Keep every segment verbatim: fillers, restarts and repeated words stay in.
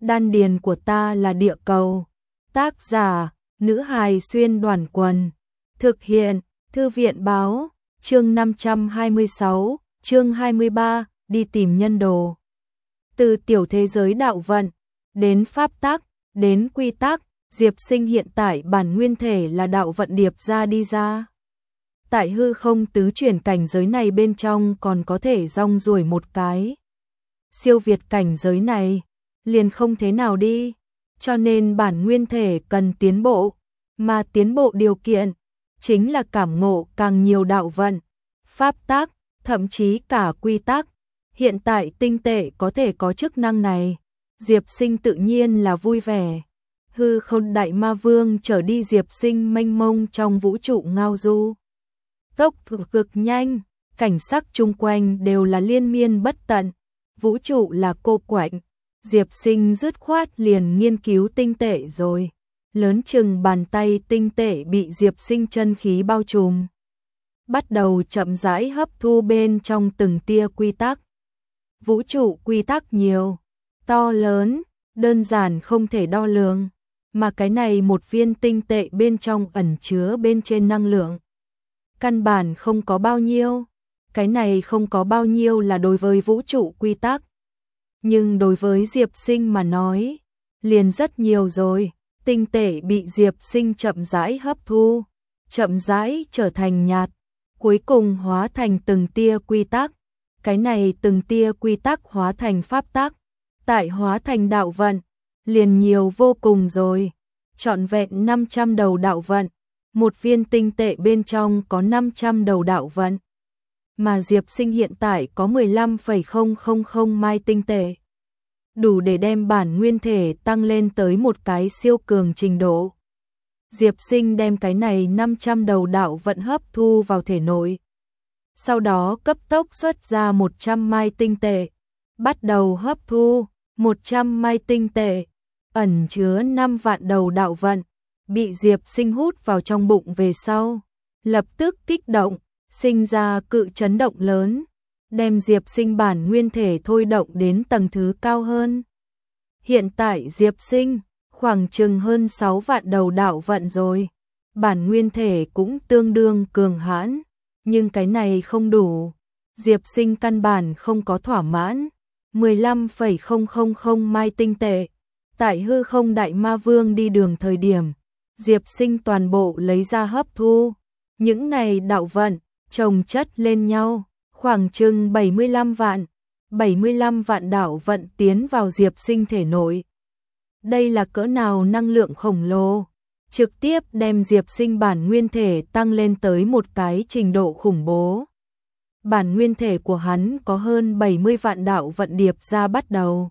Đan điền của ta là địa cầu. Tác giả, nữ hài xuyên đoàn quần. Thực hiện, thư viện báo, chương năm trăm hai mươi sáu, chương hai mươi ba, đi tìm nhân đồ. Từ tiểu thế giới đạo vận, đến pháp tắc, đến quy tắc, Diệp Sinh hiện tại bản nguyên thể là đạo vận điệp ra đi ra. Tại hư không tứ chuyển cảnh giới này bên trong còn có thể rong ruổi một cái. Siêu việt cảnh giới này, liền không thế nào đi, cho nên bản nguyên thể cần tiến bộ, mà tiến bộ điều kiện chính là cảm ngộ càng nhiều đạo vận, pháp tắc, thậm chí cả quy tắc. Hiện tại tinh tệ có thể có chức năng này, Diệp Sinh tự nhiên là vui vẻ. Hư không đại ma vương trở đi Diệp Sinh mênh mông trong vũ trụ ngao du. Tốc cực nhanh, cảnh sắc chung quanh đều là liên miên bất tận, vũ trụ là cô quạnh. Diệp Sinh dứt khoát liền nghiên cứu tinh tệ rồi. Lớn chừng bàn tay tinh tệ bị Diệp Sinh chân khí bao trùm, bắt đầu chậm rãi hấp thu bên trong từng tia quy tắc. Vũ trụ quy tắc nhiều, to lớn, đơn giản không thể đo lường, mà cái này một viên tinh tệ bên trong ẩn chứa bên trên năng lượng. Căn bản không có bao nhiêu, cái này không có bao nhiêu là đối với vũ trụ quy tắc. Nhưng đối với Diệp Sinh mà nói, liền rất nhiều rồi. Tinh tệ bị Diệp Sinh chậm rãi hấp thu, chậm rãi trở thành nhạt, cuối cùng hóa thành từng tia quy tắc. Cái này từng tia quy tắc hóa thành pháp tắc, tại hóa thành đạo vận, liền nhiều vô cùng rồi. Trọn vẹn năm trăm đầu đạo vận, một viên tinh tệ bên trong có năm trăm đầu đạo vận. Mà Diệp Sinh hiện tại có mười lăm phẩy không không không mai tinh tệ, đủ để đem bản nguyên thể tăng lên tới một cái siêu cường trình độ. Diệp Sinh đem cái này năm trăm đầu đạo vận hấp thu vào thể nội. Sau đó cấp tốc xuất ra một trăm mai tinh tệ, bắt đầu hấp thu một trăm mai tinh tệ, ẩn chứa năm vạn đầu đạo vận, bị Diệp Sinh hút vào trong bụng về sau, lập tức kích động, sinh ra cự chấn động lớn, đem Diệp Sinh bản nguyên thể thôi động đến tầng thứ cao hơn. Hiện tại Diệp Sinh khoảng chừng hơn sáu vạn đầu đạo vận rồi, bản nguyên thể cũng tương đương cường hãn, nhưng cái này không đủ. Diệp Sinh căn bản không có thỏa mãn, mười lăm phẩy không không không mai tinh tệ. Tại hư không đại ma vương đi đường thời điểm, Diệp Sinh toàn bộ lấy ra hấp thu, những này đạo vận chồng chất lên nhau, khoảng chừng bảy mươi lăm vạn, bảy mươi lăm vạn đạo vận tiến vào Diệp Sinh thể nội. Đây là cỡ nào năng lượng khổng lồ, trực tiếp đem Diệp Sinh bản nguyên thể tăng lên tới một cái trình độ khủng bố. Bản nguyên thể của hắn có hơn bảy mươi vạn đạo vận điệp ra bắt đầu.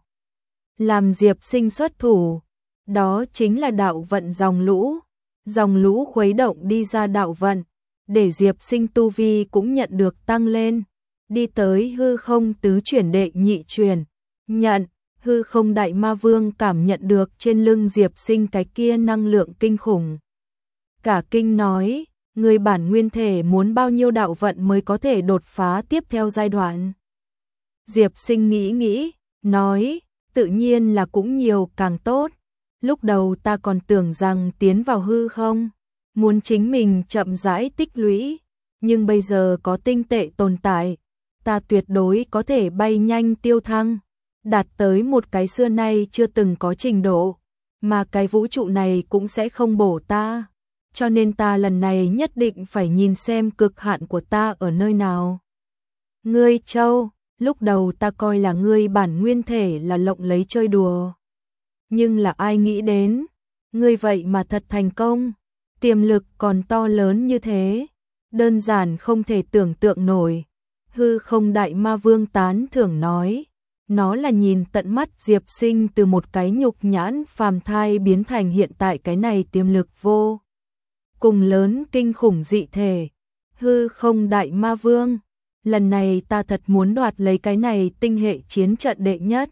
Làm Diệp Sinh xuất thủ, đó chính là đạo vận dòng lũ, dòng lũ khuấy động đi ra đạo vận, để Diệp Sinh tu vi cũng nhận được tăng lên, đi tới hư không tứ chuyển đệ nhị chuyển, nhận, hư không đại ma vương cảm nhận được trên lưng Diệp Sinh cái kia năng lượng kinh khủng. Cả kinh nói, người bản nguyên thể muốn bao nhiêu đạo vận mới có thể đột phá tiếp theo giai đoạn. Diệp Sinh nghĩ nghĩ, nói, tự nhiên là cũng nhiều càng tốt, lúc đầu ta còn tưởng rằng tiến vào hư không, muốn chính mình chậm rãi tích lũy, nhưng bây giờ có tinh tệ tồn tại, ta tuyệt đối có thể bay nhanh tiêu thăng, đạt tới một cái xưa nay chưa từng có trình độ, mà cái vũ trụ này cũng sẽ không bổ ta, cho nên ta lần này nhất định phải nhìn xem cực hạn của ta ở nơi nào. Ngươi Châu, lúc đầu ta coi là ngươi bản nguyên thể là lộng lấy chơi đùa, nhưng là ai nghĩ đến, ngươi vậy mà thật thành công, tiềm lực còn to lớn như thế, đơn giản không thể tưởng tượng nổi. Hư không đại ma vương tán thưởng nói, nó là nhìn tận mắt Diệp Sinh từ một cái nhục nhãn phàm thai biến thành hiện tại cái này tiềm lực vô cùng lớn kinh khủng dị thể. Hư không đại ma vương, lần này ta thật muốn đoạt lấy cái này tinh hệ chiến trận đệ nhất.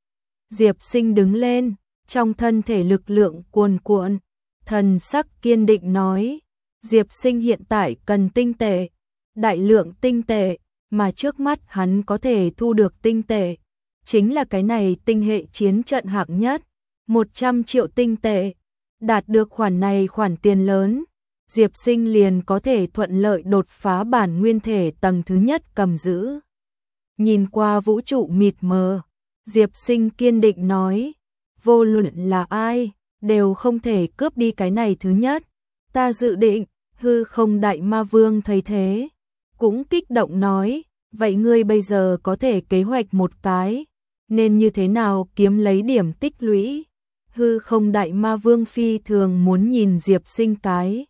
Diệp Sinh đứng lên, trong thân thể lực lượng cuồn cuộn, thần sắc kiên định nói, Diệp Sinh hiện tại cần tinh tệ, đại lượng tinh tệ, mà trước mắt hắn có thể thu được tinh tệ, chính là cái này tinh hệ chiến trận hạng nhất, một trăm triệu tinh tệ. Đạt được khoản này khoản tiền lớn, Diệp Sinh liền có thể thuận lợi đột phá bản nguyên thể tầng thứ nhất cầm giữ. Nhìn qua vũ trụ mịt mờ, Diệp Sinh kiên định nói, vô luận là ai, đều không thể cướp đi cái này thứ nhất. Ta dự định, hư không đại ma vương thấy thế, cũng kích động nói, vậy ngươi bây giờ có thể kế hoạch một cái, nên như thế nào kiếm lấy điểm tích lũy. Hư không đại ma vương phi thường muốn nhìn Diệp Sinh cái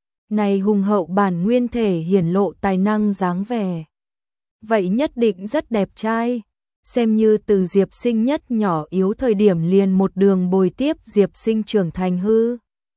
này hùng hậu bản nguyên thể hiển lộ tài năng dáng vẻ. Vậy nhất định rất đẹp trai, xem như từ Diệp Sinh nhất nhỏ yếu thời điểm liền một đường bồi tiếp Diệp Sinh trưởng thành hư.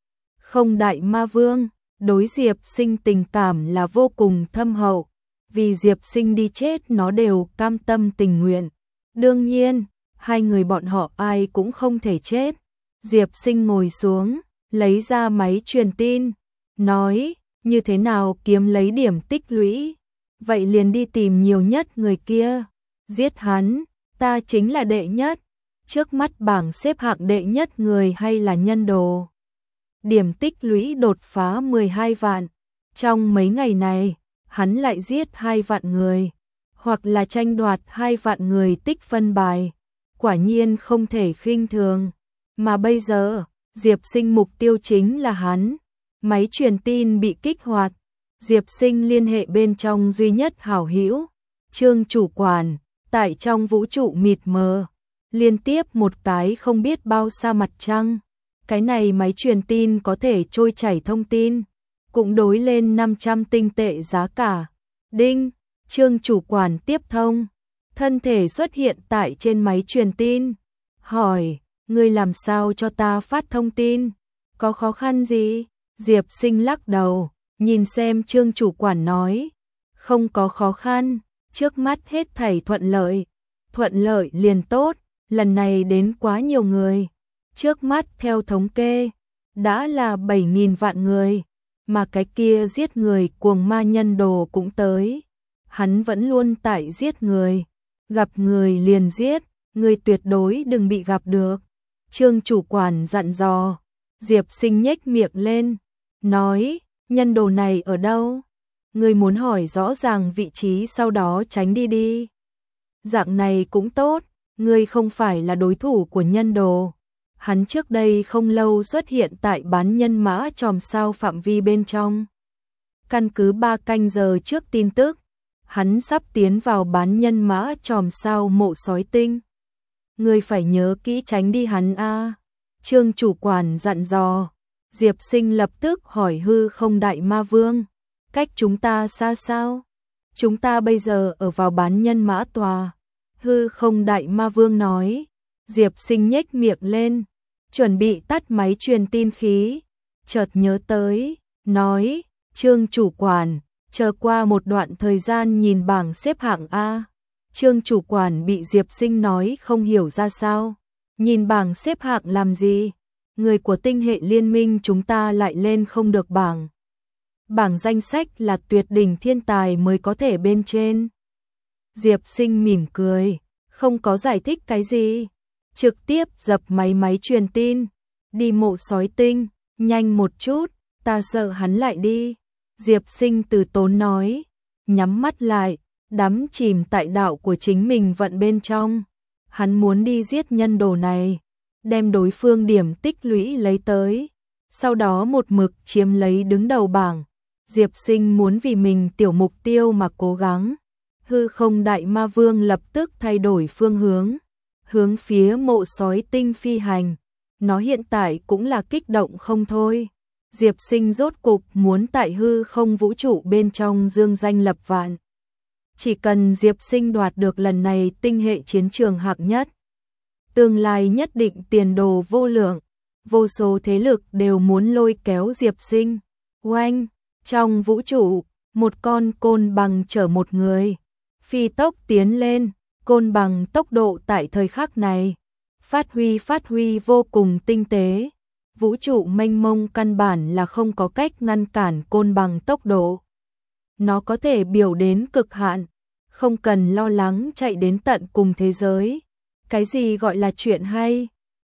Không đại ma vương, đối Diệp Sinh tình cảm là vô cùng thâm hậu, vì Diệp Sinh đi chết nó đều cam tâm tình nguyện. Đương nhiên, hai người bọn họ ai cũng không thể chết. Diệp Sinh ngồi xuống, lấy ra máy truyền tin, nói, như thế nào kiếm lấy điểm tích lũy, vậy liền đi tìm nhiều nhất người kia, giết hắn, ta chính là đệ nhất. Trước mắt bảng xếp hạng đệ nhất người hay là nhân đồ. Điểm tích lũy đột phá mười hai vạn, trong mấy ngày này, hắn lại giết hai vạn người, hoặc là tranh đoạt hai vạn người tích phân bài, quả nhiên không thể khinh thường. Mà bây giờ, Diệp Sinh mục tiêu chính là hắn. Máy truyền tin bị kích hoạt, Diệp Sinh liên hệ bên trong duy nhất hảo hữu, Trương chủ quản, tại trong vũ trụ mịt mờ, liên tiếp một cái không biết bao xa mặt trăng. Cái này máy truyền tin có thể trôi chảy thông tin, cũng đối lên năm trăm tinh tệ giá cả. Đinh, Trương chủ quản tiếp thông, thân thể xuất hiện tại trên máy truyền tin, hỏi, ngươi làm sao cho ta phát thông tin, có khó khăn gì? Diệp Sinh lắc đầu, nhìn xem Trương chủ quản nói, không có khó khăn, trước mắt hết thảy thuận lợi, thuận lợi liền tốt, lần này đến quá nhiều người, trước mắt theo thống kê, đã là bảy nghìn vạn người, mà cái kia giết người cuồng ma nhân đồ cũng tới, hắn vẫn luôn tại giết người, gặp người liền giết, người tuyệt đối đừng bị gặp được. Trương chủ quản dặn dò, Diệp Sinh nhếch miệng lên, nói, nhân đồ này ở đâu? Ngươi muốn hỏi rõ ràng vị trí sau đó tránh đi đi. Dạng này cũng tốt, ngươi không phải là đối thủ của nhân đồ. Hắn trước đây không lâu xuất hiện tại bán nhân mã chòm sao phạm vi bên trong. Căn cứ ba canh giờ trước tin tức, hắn sắp tiến vào bán nhân mã chòm sao mộ sói tinh. Ngươi phải nhớ kỹ tránh đi hắn a. Trương chủ quản dặn dò. Diệp Sinh lập tức hỏi hư không đại ma vương, cách chúng ta xa sao? Chúng ta bây giờ ở vào bán nhân mã tòa. Hư không đại ma vương nói. Diệp Sinh nhếch miệng lên, chuẩn bị tắt máy truyền tin khí, chợt nhớ tới, nói, Trương chủ quản, chờ qua một đoạn thời gian nhìn bảng xếp hạng A. Trương chủ quản bị Diệp Sinh nói không hiểu ra sao, nhìn bảng xếp hạng làm gì? Người của tinh hệ liên minh chúng ta lại lên không được bảng. Bảng danh sách là tuyệt đỉnh thiên tài mới có thể bên trên. Diệp Sinh mỉm cười, không có giải thích cái gì, trực tiếp dập máy máy truyền tin, đi mộ sói tinh, nhanh một chút, ta sợ hắn lại đi. Diệp Sinh từ tốn nói, nhắm mắt lại, đắm chìm tại đạo của chính mình vận bên trong. Hắn muốn đi giết nhân đồ này, đem đối phương điểm tích lũy lấy tới, sau đó một mực chiếm lấy đứng đầu bảng. Diệp Sinh muốn vì mình tiểu mục tiêu mà cố gắng. Hư không đại ma vương lập tức thay đổi phương hướng, hướng phía mộ sói tinh phi hành. Nó hiện tại cũng là kích động không thôi. Diệp Sinh rốt cục muốn tại hư không vũ trụ bên trong dương danh lập vạn. Chỉ cần Diệp Sinh đoạt được lần này tinh hệ chiến trường hạng nhất, tương lai nhất định tiền đồ vô lượng, vô số thế lực đều muốn lôi kéo Diệp Sinh. Oanh, trong vũ trụ, một con côn bằng chở một người, phi tốc tiến lên, côn bằng tốc độ tại thời khắc này, phát huy phát huy vô cùng tinh tế. Vũ trụ mênh mông căn bản là không có cách ngăn cản côn bằng tốc độ. Nó có thể biểu đến cực hạn, không cần lo lắng chạy đến tận cùng thế giới. Cái gì gọi là chuyện hay?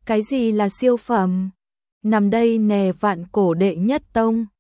Cái gì là siêu phẩm? Nằm đây nè vạn cổ đệ nhất tông.